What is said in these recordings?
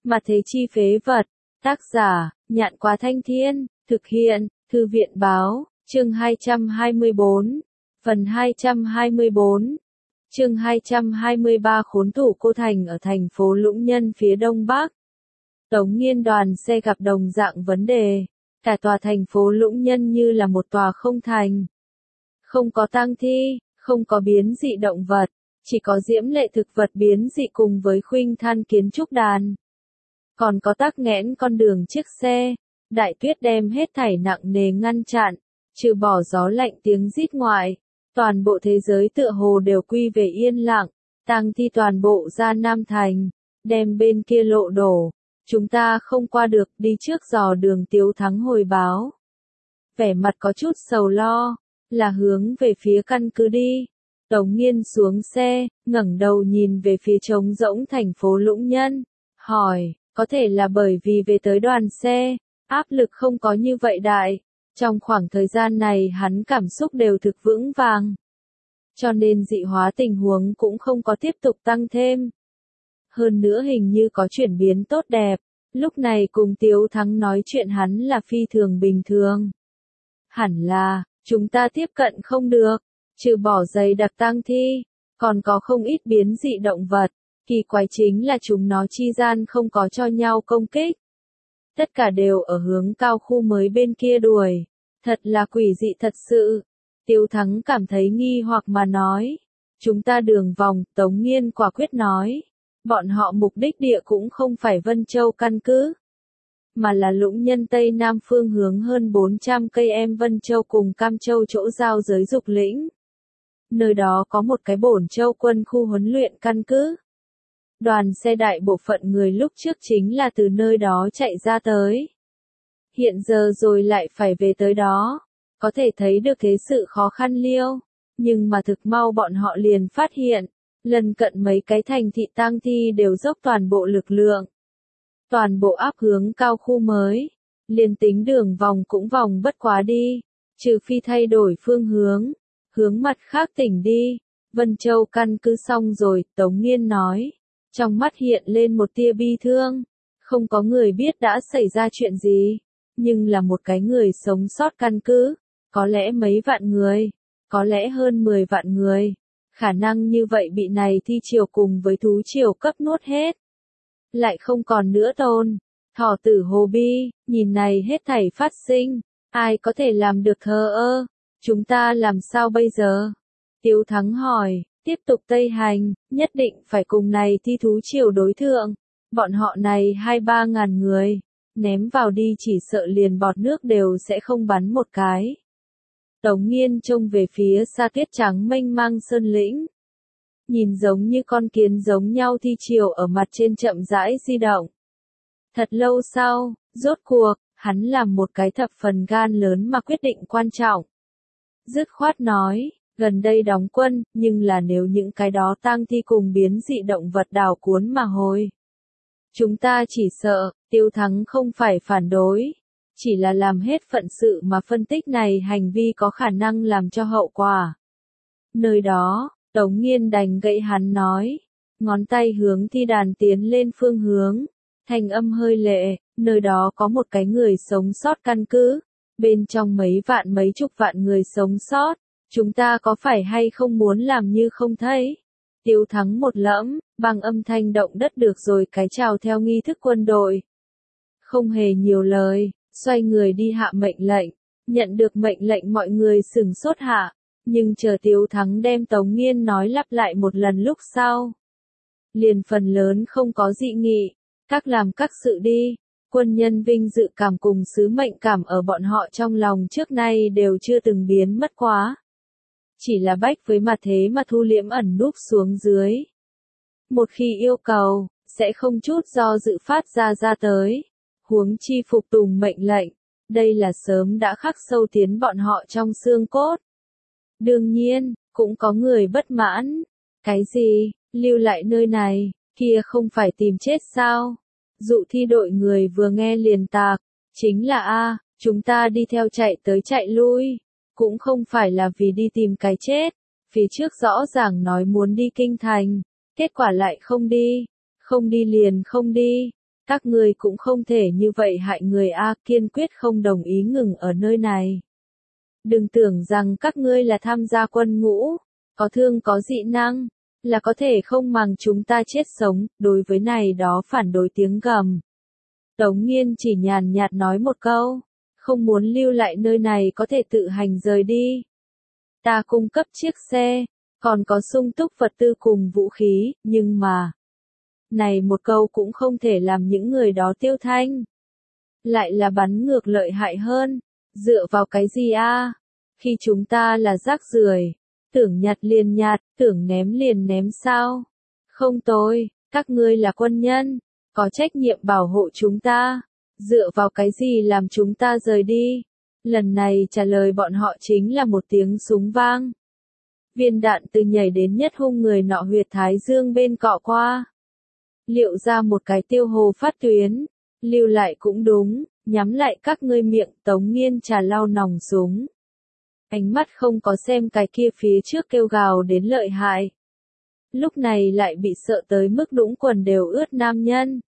Mà thế chi phế vật. Tác giả, Nhạn Quá Thanh Thiên, thực hiện, Thư viện Báo, chương 224, phần 224, chương 223 khốn thủ cô thành ở thành phố Lũng Nhân phía đông bắc. Tống Nghiên đoàn xe gặp đồng dạng vấn đề, cả tòa thành phố Lũng Nhân như là một tòa không thành. Không có tang thi, không có biến dị động vật, chỉ có diễm lệ thực vật biến dị cùng với khuynh than kiến trúc đàn. Còn có tắc nghẽn con đường chiếc xe, đại tuyết đem hết thảy nặng nề ngăn chặn, trừ bỏ gió lạnh tiếng rít ngoại, toàn bộ thế giới tựa hồ đều quy về yên lặng, tang thi toàn bộ ra Nam Thành, đem bên kia lộ đổ, chúng ta không qua được, đi trước dò đường Tiếu Thắng hồi báo. Vẻ mặt có chút sầu lo, là hướng về phía căn cứ đi. Tống Nghiên xuống xe, ngẩng đầu nhìn về phía trống rỗng thành phố Lũng Nhân, hỏi, có thể là bởi vì về tới đoàn xe, áp lực không có như vậy đại, trong khoảng thời gian này hắn cảm xúc đều thực vững vàng. Cho nên dị hóa tình huống cũng không có tiếp tục tăng thêm. Hơn nữa hình như có chuyển biến tốt đẹp, lúc này cùng Tiếu Thắng nói chuyện hắn là phi thường bình thường. Hẳn là, chúng ta tiếp cận không được, trừ bỏ dày đặc tang thi, còn có không ít biến dị động vật, kỳ quái chính là chúng nó chi gian không có cho nhau công kích. Tất cả đều ở hướng cao khu mới bên kia đuổi, thật là quỷ dị thật sự. Tiếu Thắng cảm thấy nghi hoặc mà nói, chúng ta đường vòng, Tống Nghiên quả quyết nói, bọn họ mục đích địa cũng không phải Vân Châu căn cứ, mà là Lũng Nhân Tây Nam phương hướng hơn 400 cây em Vân Châu cùng Cam Châu chỗ giao giới Dục Lĩnh. Nơi đó có một cái Bổn Châu quân khu huấn luyện căn cứ. Đoàn xe đại bộ phận người lúc trước chính là từ nơi đó chạy ra tới. Hiện giờ rồi lại phải về tới đó, có thể thấy được thế sự khó khăn liêu, nhưng mà thực mau bọn họ liền phát hiện, lần cận mấy cái thành thị tang thi đều dốc toàn bộ lực lượng. Toàn bộ áp hướng cao khu mới, liền tính đường vòng cũng vòng bất quá đi, trừ phi thay đổi phương hướng mặt khác tỉnh đi. Vân Châu căn cứ xong rồi, Tống Nghiên nói, trong mắt hiện lên một tia bi thương, không có người biết đã xảy ra chuyện gì, nhưng là một cái người sống sót căn cứ, có lẽ mấy vạn người, có lẽ hơn 10 vạn người, khả năng như vậy bị này thi triều cùng với thú triều cấp nuốt hết. Lại không còn nữa tồn. Thỏ tử Hồ Bi, nhìn này hết thảy phát sinh, ai có thể làm được thờ ơ, chúng ta làm sao bây giờ? Tiếu Thắng hỏi, tiếp tục Tây hành, nhất định phải cùng này thi thú triều đối thượng, bọn họ này 2-3 ngàn người, ném vào đi chỉ sợ liền bọt nước đều sẽ không bắn một cái. Tống Nghiên trông về phía xa tuyết trắng mênh mang sơn lĩnh. Nhìn giống như con kiến giống nhau thi triều ở mặt trên chậm rãi di động. Thật lâu sau, rốt cuộc, hắn làm một cái thập phần gan lớn mà quyết định quan trọng. Dứt khoát nói, gần đây đóng quân, nhưng là nếu những cái đó tang thi cùng biến dị động vật đảo cuốn mà hồi. Chúng ta chỉ sợ, Tiếu Thắng không phải phản đối, chỉ là làm hết phận sự mà phân tích này hành vi có khả năng làm cho hậu quả. Nơi đó, Tống Nghiên đành gậy hắn nói, ngón tay hướng thi đàn tiến lên phương hướng, thanh âm hơi lệ, nơi đó có một cái người sống sót căn cứ, bên trong mấy vạn mấy chục vạn người sống sót, chúng ta có phải hay không muốn làm như không thấy? Tiếu Thắng một lẫm, bằng âm thanh động đất được rồi cái chào theo nghi thức quân đội. Không hề nhiều lời, xoay người đi hạ mệnh lệnh, nhận được mệnh lệnh mọi người sửng sốt hạ. Nhưng chờ Tiếu Thắng đem Tống Nghiên nói lặp lại một lần lúc sau. Liền phần lớn không có dị nghị, các làm các sự đi, quân nhân vinh dự cảm cùng sứ mệnh cảm ở bọn họ trong lòng trước nay đều chưa từng biến mất quá. Chỉ là bách với mặt thế mà thu liễm ẩn núp xuống dưới. Một khi yêu cầu, sẽ không chút do dự phát ra tới, huống chi phục tùng mệnh lệnh, đây là sớm đã khắc sâu tiến bọn họ trong xương cốt. Đương nhiên, cũng có người bất mãn. Cái gì, lưu lại nơi này, kia không phải tìm chết sao? Dụ thi đội người vừa nghe liền tạc, chính là chúng ta đi theo chạy tới chạy lui, cũng không phải là vì đi tìm cái chết, phía trước rõ ràng nói muốn đi kinh thành, kết quả lại không đi liền không đi, Các ngươi cũng không thể như vậy hại người a, kiên quyết không đồng ý ngừng ở nơi này. Đừng tưởng rằng các ngươi là tham gia quân ngũ, có thương có dị năng, là có thể không màng chúng ta chết sống, đối với này đó phản đối tiếng gầm. Tống Nghiên chỉ nhàn nhạt nói một câu, không muốn lưu lại nơi này có thể tự hành rời đi. Ta cung cấp chiếc xe, còn có sung túc vật tư cùng vũ khí, nhưng mà... Này một câu cũng không thể làm những người đó tiêu thanh. Lại là bắn ngược lợi hại hơn, dựa vào cái gì a? Khi chúng ta là rác rưởi, tưởng nhặt liền nhặt, tưởng ném liền ném sao? Không tôi, các ngươi là quân nhân, có trách nhiệm bảo hộ chúng ta, dựa vào cái gì làm chúng ta rời đi? Lần này trả lời bọn họ chính là một tiếng súng vang. Viên đạn từ nhảy đến nhất hung người nọ huyệt thái dương bên cọ qua. Liệu ra một cái tiêu hồ phát tuyến, lưu lại cũng đúng, nhắm lại các ngươi miệng. Tống Nghiên trà lau nòng súng. Ánh mắt không có xem cái kia phía trước kêu gào đến lợi hại. Lúc này lại bị sợ tới mức đũng quần đều ướt nam nhân.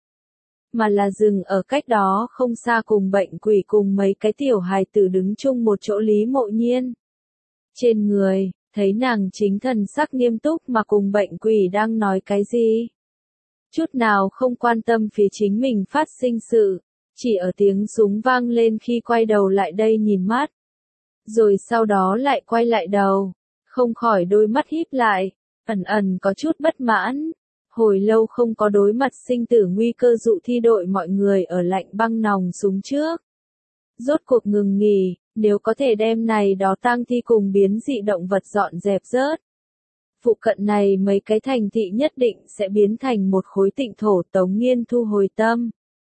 Mà là dừng ở cách đó không xa cùng bệnh quỷ cùng mấy cái tiểu hài tử đứng chung một chỗ Lý Mộ Nhiên. Trên người, thấy nàng chính thần sắc nghiêm túc mà cùng bệnh quỷ đang nói cái gì. Chút nào không quan tâm phía chính mình phát sinh sự, chỉ ở tiếng súng vang lên khi quay đầu lại đây nhìn mắt. Rồi sau đó lại quay lại đầu, không khỏi đôi mắt híp lại, ẩn ẩn có chút bất mãn. Hồi lâu không có đối mặt sinh tử nguy cơ dụ thi đội mọi người ở lạnh băng nòng súng trước. Rốt cuộc ngừng nghỉ, nếu có thể đem này đó tang thi cùng biến dị động vật dọn dẹp rớt. Phụ cận này mấy cái thành thị nhất định sẽ biến thành một khối tịnh thổ. Tống Nghiên thu hồi tâm.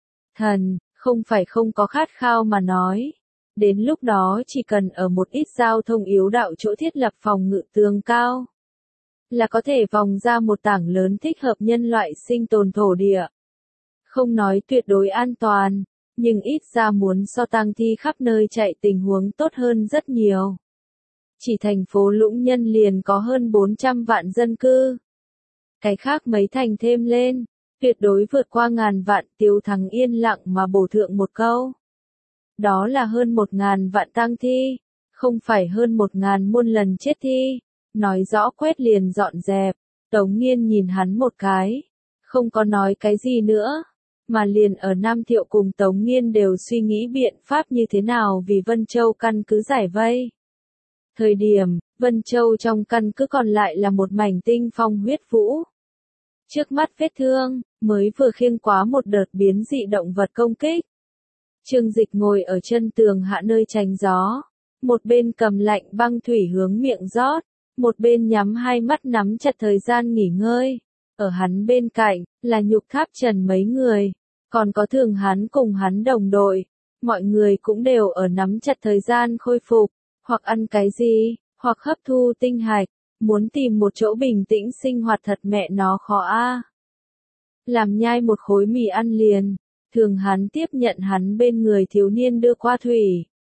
Thần, không phải không có khát khao mà nói. Đến lúc đó chỉ cần ở một ít giao thông yếu đạo chỗ thiết lập phòng ngự tường cao. Là có thể vòng ra một tảng lớn thích hợp nhân loại sinh tồn thổ địa. Không nói tuyệt đối an toàn, nhưng ít ra muốn so tang thi khắp nơi chạy tình huống tốt hơn rất nhiều. Chỉ thành phố Lũng Nhân liền có hơn 400 vạn dân cư. Cái khác mấy thành thêm lên, tuyệt đối vượt qua ngàn vạn. Tiếu Thắng yên lặng mà bổ thượng một câu. Đó là hơn 1.000 vạn tang thi, không phải hơn 1.000 muôn lần chết thi. Nói rõ quét liền dọn dẹp. Tống Nghiên nhìn hắn một cái, không có nói cái gì nữa, mà liền ở Nam Thiệu cùng Tống Nghiên đều suy nghĩ biện pháp như thế nào vì Vân Châu căn cứ giải vây. Thời điểm, Vân Châu trong căn cứ còn lại là một mảnh tinh phong huyết vũ. Trước mắt vết thương, mới vừa khiêng quá một đợt biến dị động vật công kích. Trương Dịch ngồi ở chân tường hạ nơi tránh gió, một bên cầm lạnh băng thủy hướng miệng rót, một bên nhắm hai mắt nắm chặt thời gian nghỉ ngơi. Ở hắn bên cạnh, là Nhục Tháp Trần mấy người, còn có Thường hắn cùng hắn đồng đội. Mọi người cũng đều ở nắm chặt thời gian khôi phục, hoặc ăn cái gì, hoặc hấp thu tinh hạch, muốn tìm một chỗ bình tĩnh sinh hoạt thật mẹ nó khó a. Làm nhai một khối mì ăn liền, Thường hắn tiếp nhận hắn bên người thiếu niên đưa qua thủy.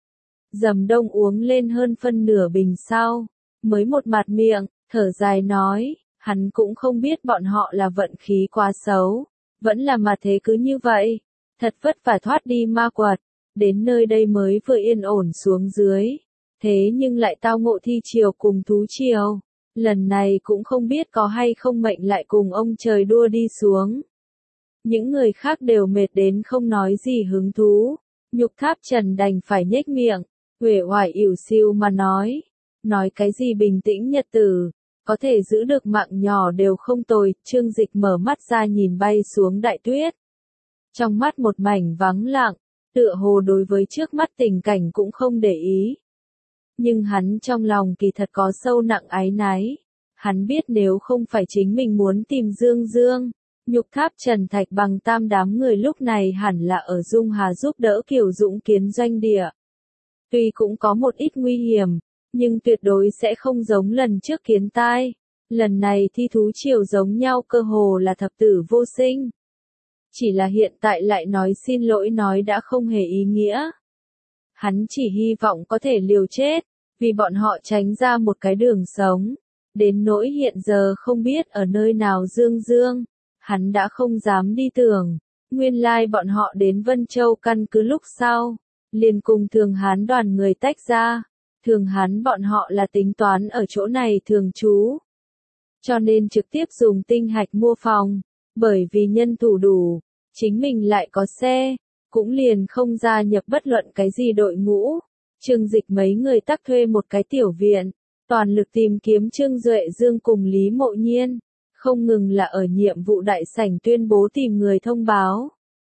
Dầm Đông uống lên hơn phân nửa bình sau, mới một mạt miệng, thở dài nói, hắn cũng không biết bọn họ là vận khí quá xấu, vẫn là mà thế cứ như vậy, thật vất vả thoát đi ma quật, đến nơi đây mới vừa yên ổn xuống dưới, thế nhưng lại tao ngộ thi triều cùng thú triều, lần này cũng không biết có hay không mệnh lại cùng ông trời đua đi xuống. Những người khác đều mệt đến không nói gì hứng thú, Nhục Tháp Trần đành phải nhếch miệng, uể oải ỉu xiu mà nói cái gì bình tĩnh nhật tử, có thể giữ được mạng nhỏ đều không tồi. Trương Dịch mở mắt ra nhìn bay xuống đại tuyết. Trong mắt một mảnh vắng lặng, tựa hồ đối với trước mắt tình cảnh cũng không để ý. Nhưng hắn trong lòng kỳ thật có sâu nặng áy náy. Hắn biết nếu không phải chính mình muốn tìm Dương Dương, Nhục Tháp Trần Thạch Bằng Tam đám người lúc này hẳn là ở Dung Hà giúp đỡ Kiều Dũng kiến doanh địa. Tuy cũng có một ít nguy hiểm, nhưng tuyệt đối sẽ không giống lần trước kiến tai. Lần này thi thú triều giống nhau cơ hồ là thập tử vô sinh. Chỉ là hiện tại lại nói xin lỗi nói đã không hề ý nghĩa. Hắn chỉ hy vọng có thể liều chết, vì bọn họ tránh ra một cái đường sống. Đến nỗi hiện giờ không biết ở nơi nào Dương Dương, hắn đã không dám đi tưởng. Nguyên lai bọn họ đến Vân Châu căn cứ lúc sau, liền cùng Thường Hán đoàn người tách ra. Thường Hán bọn họ là tính toán ở chỗ này thường trú. Cho nên trực tiếp dùng tinh hạch mua phòng, bởi vì nhân thủ đủ, chính mình lại có xe, cũng liền không gia nhập bất luận cái gì đội ngũ. Trương Dịch mấy người tắc thuê một cái tiểu viện, toàn lực tìm kiếm Trương Duệ Dương cùng Lý Mộ Nhiên, không ngừng là ở nhiệm vụ đại sảnh tuyên bố tìm người thông báo.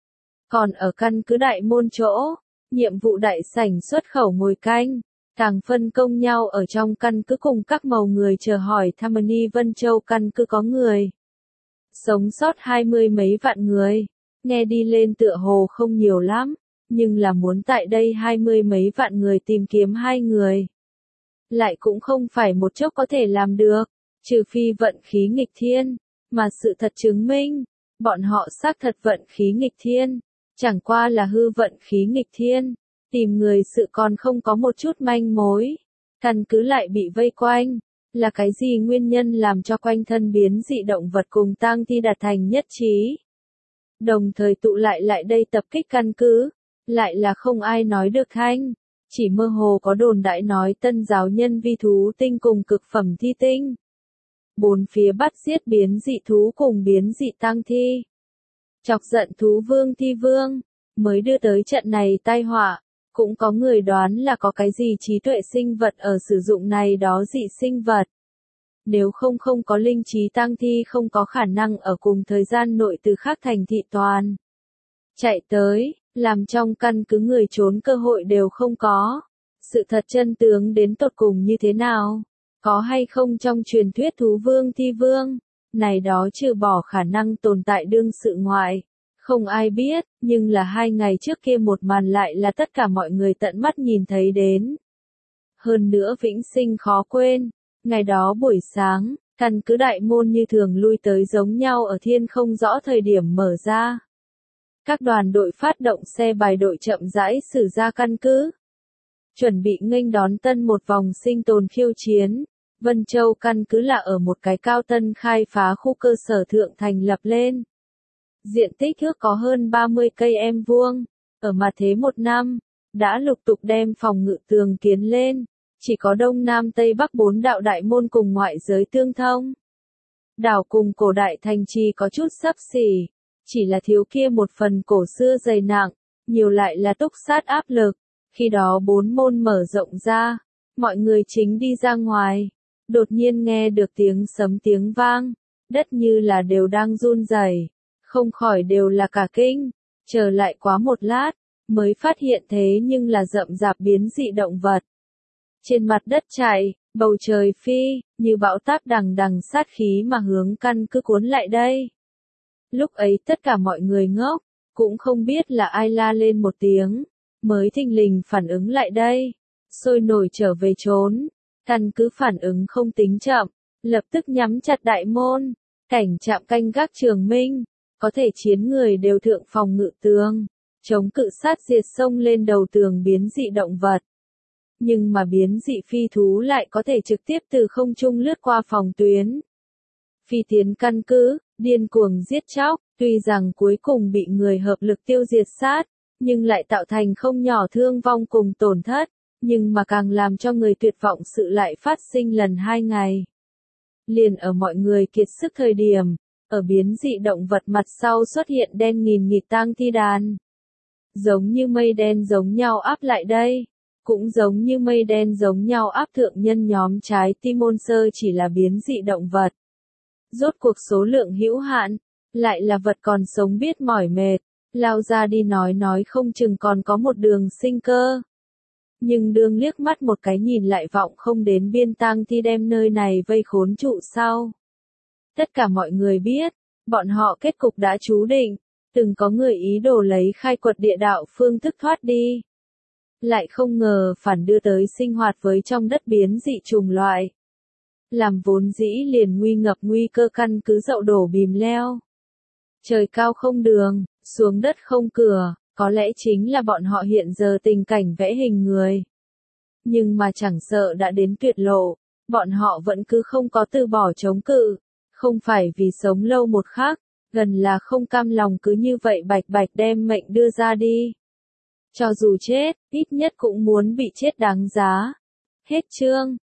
Còn ở căn cứ đại môn chỗ, nhiệm vụ đại sảnh xuất khẩu ngồi canh, càng phân công nhau ở trong căn cứ cùng các màu người chờ hỏi Tammany Vân Châu căn cứ có người. Sống sót 20 mấy vạn người, nghe đi lên tựa hồ không nhiều lắm, nhưng là muốn tại đây 20 mấy vạn người tìm kiếm 2 người. Lại cũng không phải một chốc có thể làm được, trừ phi vận khí nghịch thiên, mà sự thật chứng minh, bọn họ xác thật vận khí nghịch thiên, chẳng qua là hư vận khí nghịch thiên, tìm người sự còn không có một chút manh mối, căn cứ lại bị vây quanh, là cái gì nguyên nhân làm cho quanh thân biến dị động vật cùng tang thi đạt thành nhất trí. Đồng thời tụ lại đây tập kích căn cứ, lại là không ai nói được thanh, chỉ mơ hồ có đồn đại nói tân giáo nhân vi thú tinh cùng cực phẩm thi tinh. Bốn phía bắt giết biến dị thú cùng biến dị tang thi. Chọc giận thú vương thi vương, mới đưa tới trận này tai họa, cũng có người đoán là có cái gì trí tuệ sinh vật ở sử dụng này đó dị sinh vật. Nếu không có linh trí tang thi không có khả năng ở cùng thời gian nội từ khác thành thị toàn. Chạy tới, làm trong căn cứ người trốn cơ hội đều không có. Sự thật chân tướng đến tột cùng như thế nào? Có hay không trong truyền thuyết thú vương thi vương? Này đó trừ bỏ khả năng tồn tại đương sự ngoại. Không ai biết, nhưng là 2 ngày trước kia một màn lại là tất cả mọi người tận mắt nhìn thấy đến. Hơn nữa vĩnh sinh khó quên. Ngày đó buổi sáng, căn cứ đại môn như thường lui tới giống nhau ở thiên không rõ thời điểm mở ra. Các đoàn đội phát động xe bài đội chậm rãi xử ra căn cứ. Chuẩn bị nghênh đón tân một vòng sinh tồn khiêu chiến. Vân Châu căn cứ là ở một cái cao tân khai phá khu cơ sở thượng thành lập lên. Diện tích ước có hơn 30 cây em vuông. Ở mặt thế 1 năm, đã lục tục đem phòng ngự tường kiến lên. Chỉ có Đông Nam Tây Bắc 4 đạo đại môn cùng ngoại giới tương thông. Đảo cùng cổ đại thành trì có chút xấp xỉ, chỉ là thiếu kia một phần cổ xưa dày nặng, nhiều lại là túc sát áp lực. Khi đó 4 môn mở rộng ra, mọi người chính đi ra ngoài, đột nhiên nghe được tiếng sấm tiếng vang, đất như là đều đang run rẩy, không khỏi đều là cả kinh, chờ lại quá một lát, mới phát hiện thế nhưng là rậm rạp biến dị động vật. Trên mặt đất chạy, bầu trời phi, như bão táp đằng đằng sát khí mà hướng căn cứ cuốn lại đây. Lúc ấy tất cả mọi người ngốc, cũng không biết là ai la lên một tiếng, mới thình lình phản ứng lại đây, sôi nổi trở về trốn. Căn cứ phản ứng không tính chậm, lập tức nhắm chặt đại môn, cảnh trạm canh gác Trường Minh, có thể chiến người đều thượng phòng ngự tường, chống cự sát diệt xông lên đầu tường biến dị động vật. Nhưng mà biến dị phi thú lại có thể trực tiếp từ không trung lướt qua phòng tuyến. Phi tiến căn cứ, điên cuồng giết chóc, tuy rằng cuối cùng bị người hợp lực tiêu diệt sát, nhưng lại tạo thành không nhỏ thương vong cùng tổn thất, nhưng mà càng làm cho người tuyệt vọng sự lại phát sinh lần 2 ngày. Liền ở mọi người kiệt sức thời điểm, ở biến dị động vật mặt sau xuất hiện đen nghìn nghịt tang thi đàn. Giống như mây đen giống nhau áp lại đây. Cũng giống như mây đen giống nhau áp thượng nhân nhóm trái tim môn sơ chỉ là biến dị động vật. Rốt cuộc số lượng hữu hạn, lại là vật còn sống biết mỏi mệt, lao ra đi nói không chừng còn có một đường sinh cơ. Nhưng đương liếc mắt một cái nhìn lại vọng không đến biên tang thi đem nơi này vây khốn trụ sau. Tất cả mọi người biết, bọn họ kết cục đã chú định, từng có người ý đồ lấy khai quật địa đạo phương thức thoát đi. Lại không ngờ phản đưa tới sinh hoạt với trong đất biến dị trùng loại. Làm vốn dĩ liền nguy ngập nguy cơ căn cứ dậu đổ bìm leo. Trời cao không đường, xuống đất không cửa, có lẽ chính là bọn họ hiện giờ tình cảnh vẽ hình người. Nhưng mà chẳng sợ đã đến tuyệt lộ, bọn họ vẫn cứ không có từ bỏ chống cự, không phải vì sống lâu một khắc, gần là không cam lòng cứ như vậy bạch bạch đem mệnh đưa ra đi. Cho dù chết, ít nhất cũng muốn bị chết đáng giá. Hết chương.